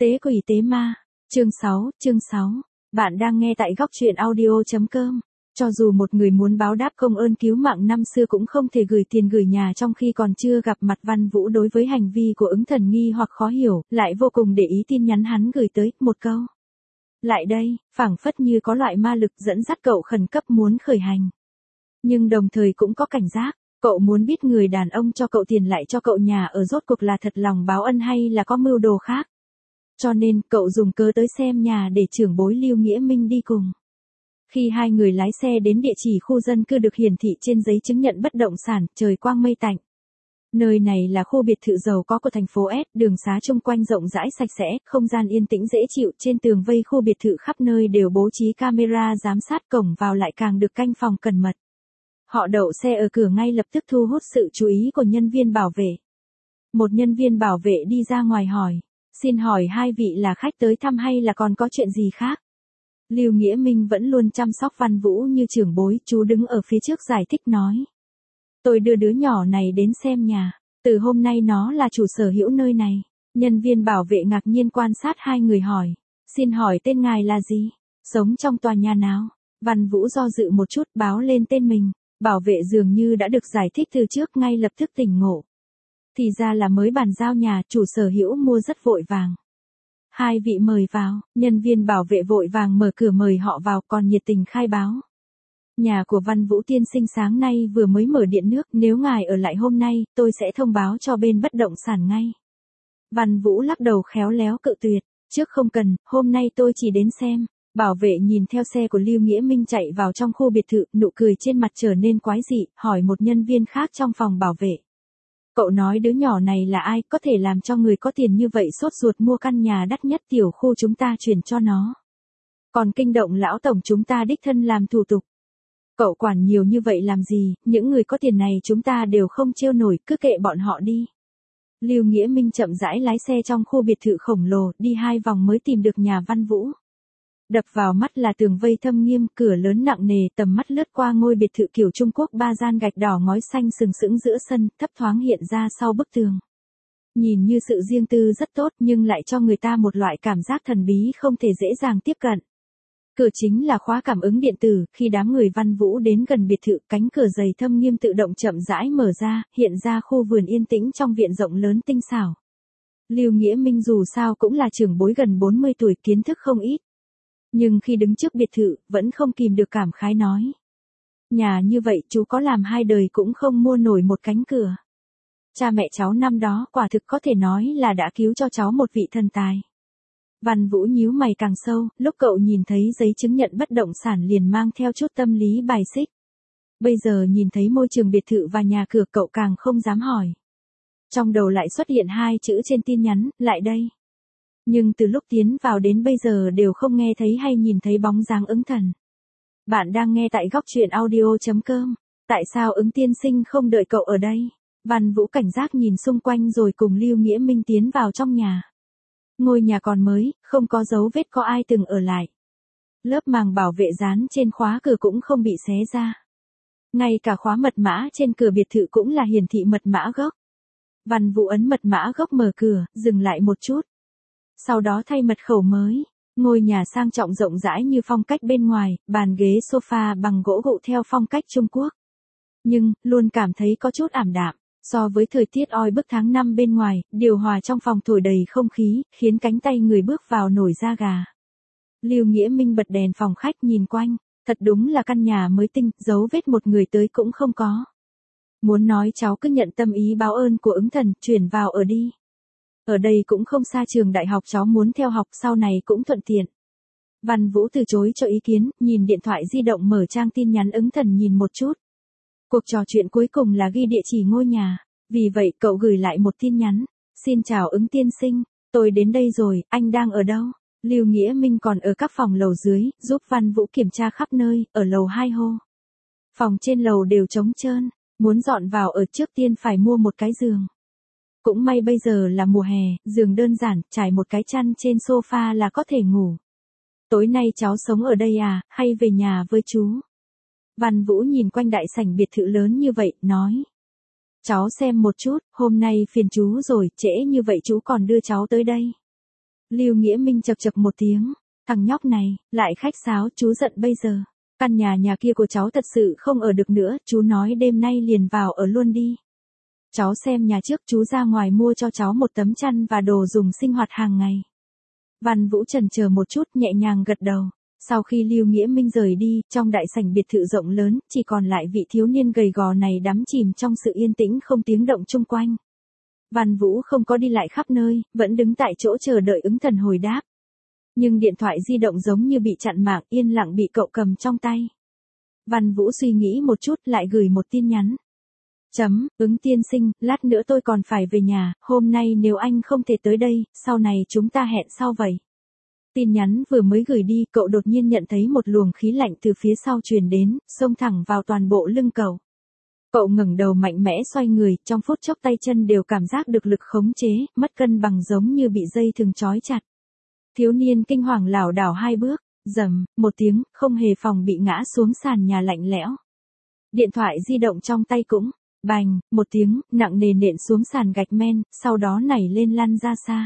Tế quỷ tế ma. Chương 6. Bạn đang nghe tại góc truyện audio.com. Cho dù một người muốn báo đáp công ơn cứu mạng năm xưa cũng không thể gửi tiền gửi nhà trong khi còn chưa gặp mặt. Văn Vũ đối với hành vi của Ứng Thần nghi hoặc khó hiểu, lại vô cùng để ý tin nhắn hắn gửi tới, một câu. Lại đây, phảng phất như có loại ma lực dẫn dắt cậu khẩn cấp muốn khởi hành. Nhưng đồng thời cũng có cảnh giác, cậu muốn biết người đàn ông cho cậu tiền lại cho cậu nhà ở rốt cuộc là thật lòng báo ân hay là có mưu đồ khác. Cho nên, cậu dùng cớ tới xem nhà để trưởng bối Lưu Nghĩa Minh đi cùng. Khi hai người lái xe đến địa chỉ khu dân cư được hiển thị trên giấy chứng nhận bất động sản, trời quang mây tạnh. Nơi này là khu biệt thự giàu có của thành phố S, đường xá chung quanh rộng rãi sạch sẽ, không gian yên tĩnh dễ chịu, trên tường vây khu biệt thự khắp nơi đều bố trí camera giám sát, cổng vào lại càng được canh phòng cẩn mật. Họ đậu xe ở cửa ngay lập tức thu hút sự chú ý của nhân viên bảo vệ. Một nhân viên bảo vệ đi ra ngoài hỏi. Xin hỏi hai vị là khách tới thăm hay là còn có chuyện gì khác? Lưu Nghĩa Minh vẫn luôn chăm sóc Văn Vũ như trưởng bối, chú đứng ở phía trước giải thích nói. Tôi đưa đứa nhỏ này đến xem nhà, từ hôm nay nó là chủ sở hữu nơi này. Nhân viên bảo vệ ngạc nhiên quan sát hai người hỏi. Xin hỏi tên ngài là gì? Sống trong tòa nhà nào? Văn Vũ do dự một chút báo lên tên mình. Bảo vệ dường như đã được giải thích từ trước ngay lập tức tỉnh ngộ. Thì ra là mới bàn giao nhà, chủ sở hữu mua rất vội vàng. Hai vị mời vào, nhân viên bảo vệ vội vàng mở cửa mời họ vào, còn nhiệt tình khai báo. Nhà của Văn Vũ tiên sinh sáng nay vừa mới mở điện nước, nếu ngài ở lại hôm nay, tôi sẽ thông báo cho bên bất động sản ngay. Văn Vũ lắc đầu khéo léo cự tuyệt, trước không cần, hôm nay tôi chỉ đến xem. Bảo vệ nhìn theo xe của Lưu Nghĩa Minh chạy vào trong khu biệt thự, nụ cười trên mặt trở nên quái dị, hỏi một nhân viên khác trong phòng bảo vệ. Cậu nói đứa nhỏ này là ai, có thể làm cho người có tiền như vậy sốt ruột mua căn nhà đắt nhất tiểu khu chúng ta chuyển cho nó. Còn kinh động lão tổng chúng ta đích thân làm thủ tục. Cậu quản nhiều như vậy làm gì, những người có tiền này chúng ta đều không trêu nổi, cứ kệ bọn họ đi. Lưu Nghĩa Minh chậm rãi lái xe trong khu biệt thự khổng lồ, đi 2 vòng mới tìm được nhà Văn Vũ. Đập vào mắt là tường vây thâm nghiêm, cửa lớn nặng nề, tầm mắt lướt qua ngôi biệt thự kiểu Trung Quốc 3 gian gạch đỏ ngói xanh sừng sững giữa sân, thấp thoáng hiện ra sau bức tường. Nhìn như sự riêng tư rất tốt nhưng lại cho người ta một loại cảm giác thần bí không thể dễ dàng tiếp cận. Cửa chính là khóa cảm ứng điện tử, khi đám người Văn Vũ đến gần biệt thự, cánh cửa dày thâm nghiêm tự động chậm rãi mở ra, hiện ra khu vườn yên tĩnh trong viện rộng lớn tinh xảo. Lưu Nghĩa Minh dù sao cũng là trưởng bối gần 40 tuổi, kiến thức không ít. Nhưng khi đứng trước biệt thự, vẫn không kìm được cảm khái nói. Nhà như vậy chú có làm 2 đời cũng không mua nổi một cánh cửa. Cha mẹ cháu năm đó quả thực có thể nói là đã cứu cho cháu một vị thần tài. Văn Vũ nhíu mày càng sâu, lúc cậu nhìn thấy giấy chứng nhận bất động sản liền mang theo chút tâm lý bài xích. Bây giờ nhìn thấy môi trường biệt thự và nhà cửa cậu càng không dám hỏi. Trong đầu lại xuất hiện 2 chữ trên tin nhắn, lại đây. Nhưng từ lúc tiến vào đến bây giờ đều không nghe thấy hay nhìn thấy bóng dáng Ứng Thần. Bạn đang nghe tại góc truyện audio.com. Tại sao Ứng tiên sinh không đợi cậu ở đây? Văn Vũ cảnh giác nhìn xung quanh rồi cùng Lưu Nghĩa Minh tiến vào trong nhà. Ngôi nhà còn mới, không có dấu vết có ai từng ở lại. Lớp màng bảo vệ dán trên khóa cửa cũng không bị xé ra. Ngay cả khóa mật mã trên cửa biệt thự cũng là hiển thị mật mã gốc. Văn Vũ ấn mật mã gốc mở cửa, dừng lại một chút. Sau đó thay mật khẩu mới. Ngôi nhà sang trọng rộng rãi như phong cách bên ngoài, bàn ghế sofa bằng gỗ gụ theo phong cách Trung Quốc. Nhưng, luôn cảm thấy có chút ảm đạm. So với thời tiết oi bức tháng 5 bên ngoài, điều hòa trong phòng thổi đầy không khí, khiến cánh tay người bước vào nổi da gà. Lưu Nghĩa Minh bật đèn phòng khách nhìn quanh, thật đúng là căn nhà mới tinh, dấu vết một người tới cũng không có. Muốn nói cháu cứ nhận tâm ý báo ơn của Ứng Thần, chuyển vào ở đi. Ở đây cũng không xa trường đại học, cháu muốn theo học sau này cũng thuận tiện. Văn Vũ từ chối cho ý kiến, nhìn điện thoại di động mở trang tin nhắn Ứng Thần nhìn một chút. Cuộc trò chuyện cuối cùng là ghi địa chỉ ngôi nhà, vì vậy cậu gửi lại một tin nhắn. Xin chào Ứng tiên sinh, tôi đến đây rồi, anh đang ở đâu? Lưu Nghĩa Minh còn ở các phòng lầu dưới, giúp Văn Vũ kiểm tra khắp nơi, ở lầu 2 hô. Phòng trên lầu đều trống trơn, muốn dọn vào ở trước tiên phải mua một cái giường. Cũng may bây giờ là mùa hè, giường đơn giản, trải một cái chăn trên sofa là có thể ngủ. Tối nay cháu sống ở đây à, hay về nhà với chú? Văn Vũ nhìn quanh đại sảnh biệt thự lớn như vậy, nói. Cháu xem một chút, hôm nay phiền chú rồi, trễ như vậy chú còn đưa cháu tới đây. Lưu Nghĩa Minh chậc chậc một tiếng, thằng nhóc này, lại khách sáo, chú giận bây giờ. Căn nhà kia của cháu thật sự không ở được nữa, chú nói đêm nay liền vào ở luôn đi. Cháu xem nhà trước, chú ra ngoài mua cho cháu một tấm chăn và đồ dùng sinh hoạt hàng ngày. Văn Vũ chần chờ một chút, nhẹ nhàng gật đầu. Sau khi Lưu Nghĩa Minh rời đi, trong đại sảnh biệt thự rộng lớn, chỉ còn lại vị thiếu niên gầy gò này đắm chìm trong sự yên tĩnh không tiếng động chung quanh. Văn Vũ không có đi lại khắp nơi, vẫn đứng tại chỗ chờ đợi ứng thần hồi đáp. Nhưng điện thoại di động giống như bị chặn mạng, yên lặng bị cậu cầm trong tay. Văn Vũ suy nghĩ một chút, lại gửi một tin nhắn. Ứng tiên sinh, lát nữa tôi còn phải về nhà, hôm nay nếu anh không thể tới đây, sau này chúng ta hẹn sau vậy. Tin nhắn vừa mới gửi đi, cậu đột nhiên nhận thấy một luồng khí lạnh từ phía sau truyền đến, xông thẳng vào toàn bộ lưng cậu. Cậu ngẩng đầu mạnh mẽ xoay người, trong phút chốc tay chân đều cảm giác được lực khống chế, mất cân bằng giống như bị dây thừng trói chặt. Thiếu niên kinh hoàng lảo đảo 2 bước, rầm, một tiếng, không hề phòng bị ngã xuống sàn nhà lạnh lẽo. Điện thoại di động trong tay cũng, bành, một tiếng, nặng nề nện xuống sàn gạch men, sau đó nảy lên lăn ra xa.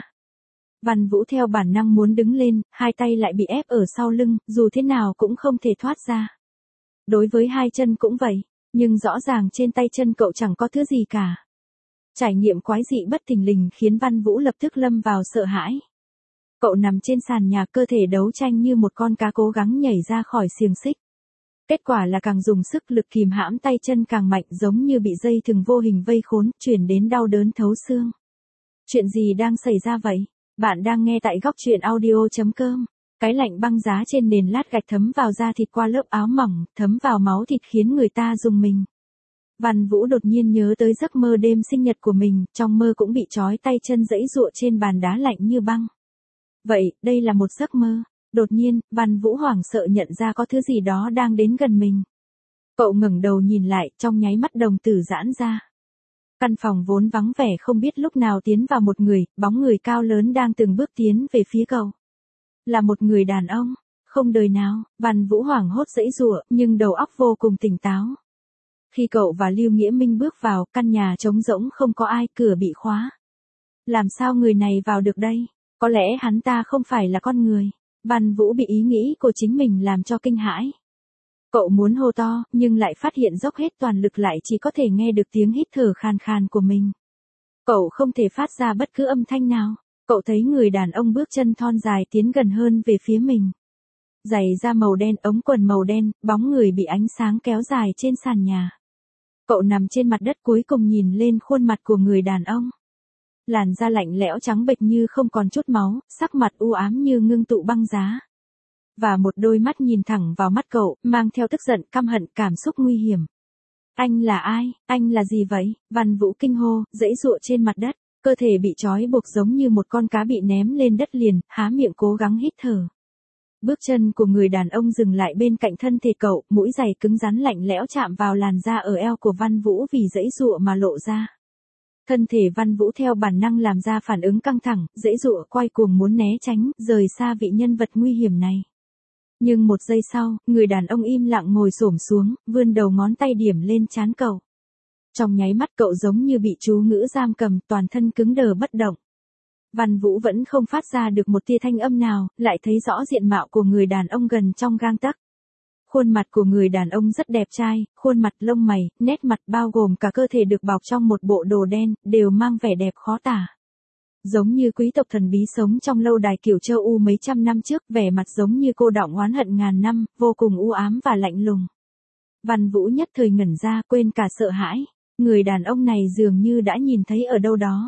Văn Vũ theo bản năng muốn đứng lên, hai tay lại bị ép ở sau lưng, dù thế nào cũng không thể thoát ra. Đối với hai chân cũng vậy, nhưng rõ ràng trên tay chân cậu chẳng có thứ gì cả. Trải nghiệm quái dị bất thình lình khiến Văn Vũ lập tức lâm vào sợ hãi. Cậu nằm trên sàn nhà, cơ thể đấu tranh như một con cá cố gắng nhảy ra khỏi xiềng xích. Kết quả là càng dùng sức lực kìm hãm tay chân càng mạnh, giống như bị dây thừng vô hình vây khốn, truyền đến đau đớn thấu xương. Chuyện gì đang xảy ra vậy? Bạn đang nghe tại Góc Chuyện Audio.com. Cái lạnh băng giá trên nền lát gạch thấm vào da thịt qua lớp áo mỏng, thấm vào máu thịt khiến người ta rùng mình. Văn Vũ đột nhiên nhớ tới giấc mơ đêm sinh nhật của mình, trong mơ cũng bị trói tay chân giãy giụa trên bàn đá lạnh như băng. Vậy, đây là một giấc mơ. Đột nhiên, Văn Vũ hoảng sợ nhận ra có thứ gì đó đang đến gần mình. Cậu ngẩng đầu nhìn lại, trong nháy mắt đồng tử giãn ra. Căn phòng vốn vắng vẻ không biết lúc nào tiến vào một người, bóng người cao lớn đang từng bước tiến về phía cậu. Là một người đàn ông, không đời nào, Văn Vũ hoảng hốt giãy giụa, nhưng đầu óc vô cùng tỉnh táo. Khi cậu và Lưu Nghĩa Minh bước vào, căn nhà trống rỗng không có ai, cửa bị khóa. Làm sao người này vào được đây? Có lẽ hắn ta không phải là con người. Văn Vũ bị ý nghĩ của chính mình làm cho kinh hãi. Cậu muốn hô to, nhưng lại phát hiện dốc hết toàn lực lại chỉ có thể nghe được tiếng hít thở khàn khàn của mình. Cậu không thể phát ra bất cứ âm thanh nào. Cậu thấy người đàn ông bước chân thon dài tiến gần hơn về phía mình. Giày da màu đen, ống quần màu đen, bóng người bị ánh sáng kéo dài trên sàn nhà. Cậu nằm trên mặt đất cuối cùng nhìn lên khuôn mặt của người đàn ông. Làn da lạnh lẽo trắng bệch như không còn chút máu, sắc mặt u ám như ngưng tụ băng giá. Và một đôi mắt nhìn thẳng vào mắt cậu, mang theo tức giận, căm hận, cảm xúc nguy hiểm. Anh là ai? Anh là gì vậy? Văn Vũ kinh hô, giãy giụa trên mặt đất, cơ thể bị trói buộc giống như một con cá bị ném lên đất liền, há miệng cố gắng hít thở. Bước chân của người đàn ông dừng lại bên cạnh thân thể cậu, mũi giày cứng rắn lạnh lẽo chạm vào làn da ở eo của Văn Vũ vì giãy giụa mà lộ ra. Thân thể Văn Vũ theo bản năng làm ra phản ứng căng thẳng, giãy giụa quay cuồng muốn né tránh, rời xa vị nhân vật nguy hiểm này. Nhưng một giây sau, người đàn ông im lặng ngồi xổm xuống, vươn đầu ngón tay điểm lên trán cậu. Trong nháy mắt cậu giống như bị chú ngữ giam cầm, toàn thân cứng đờ bất động. Văn Vũ vẫn không phát ra được một tia thanh âm nào, lại thấy rõ diện mạo của người đàn ông gần trong gang tấc. Khuôn mặt của người đàn ông rất đẹp trai, khuôn mặt, lông mày, nét mặt bao gồm cả cơ thể được bọc trong một bộ đồ đen, đều mang vẻ đẹp khó tả. Giống như quý tộc thần bí sống trong lâu đài kiểu châu U mấy trăm năm trước, vẻ mặt giống như cô đọng oán hận ngàn năm, vô cùng u ám và lạnh lùng. Văn Vũ nhất thời ngẩn ra, quên cả sợ hãi. Người đàn ông này dường như đã nhìn thấy ở đâu đó.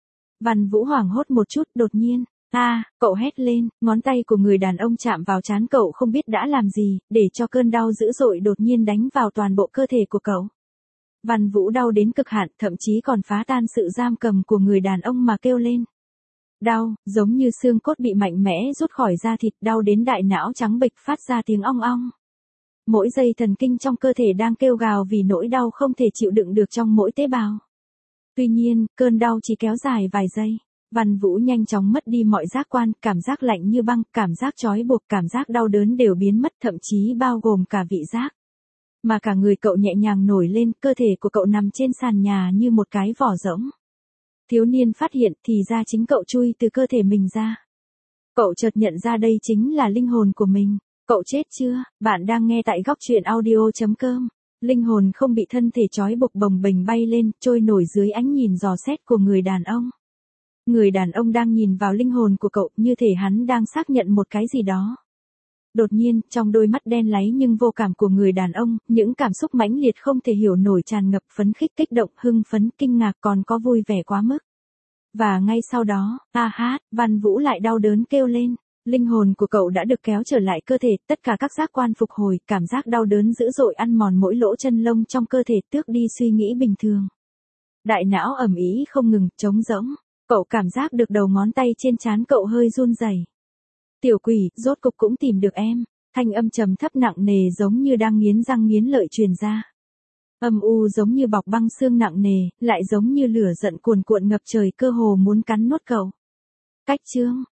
Văn Vũ hoảng hốt một chút, đột nhiên. Cậu hét lên, ngón tay của người đàn ông chạm vào trán cậu không biết đã làm gì, để cho cơn đau dữ dội đột nhiên đánh vào toàn bộ cơ thể của cậu. Văn Vũ đau đến cực hạn, thậm chí còn phá tan sự giam cầm của người đàn ông mà kêu lên. Đau, giống như xương cốt bị mạnh mẽ rút khỏi da thịt, đau đến đại não trắng bệch phát ra tiếng ong ong. Mỗi dây thần kinh trong cơ thể đang kêu gào vì nỗi đau không thể chịu đựng được trong mỗi tế bào. Tuy nhiên, cơn đau chỉ kéo dài vài giây. Văn Vũ nhanh chóng mất đi mọi giác quan, cảm giác lạnh như băng, cảm giác trói buộc, cảm giác đau đớn đều biến mất, thậm chí bao gồm cả vị giác. Mà cả người cậu nhẹ nhàng nổi lên, cơ thể của cậu nằm trên sàn nhà như một cái vỏ rỗng. Thiếu niên phát hiện thì ra chính cậu chui từ cơ thể mình ra. Cậu chợt nhận ra đây chính là linh hồn của mình. Cậu chết chưa? Bạn đang nghe tại góc truyện audio.com. Linh hồn không bị thân thể trói buộc bồng bềnh bay lên, trôi nổi dưới ánh nhìn dò xét của người đàn ông. Người đàn ông đang nhìn vào linh hồn của cậu như thể hắn đang xác nhận một cái gì đó. Đột nhiên, trong đôi mắt đen láy nhưng vô cảm của người đàn ông, những cảm xúc mãnh liệt không thể hiểu nổi tràn ngập, phấn khích, kích động, hưng phấn, kinh ngạc, còn có vui vẻ quá mức. Và ngay sau đó, Văn Vũ lại đau đớn kêu lên. Linh hồn của cậu đã được kéo trở lại cơ thể, tất cả các giác quan phục hồi, cảm giác đau đớn dữ dội ăn mòn mỗi lỗ chân lông trong cơ thể, tước đi suy nghĩ bình thường. Đại não ầm ĩ không ngừng, trống rỗng. Cậu cảm giác được đầu ngón tay trên trán cậu hơi run rẩy. Tiểu quỷ, rốt cục cũng tìm được em. Thanh âm trầm thấp nặng nề giống như đang nghiến răng nghiến lợi truyền ra. Âm u giống như bọc băng xương nặng nề, lại giống như lửa giận cuồn cuộn ngập trời cơ hồ muốn cắn nuốt cậu. Cách chương,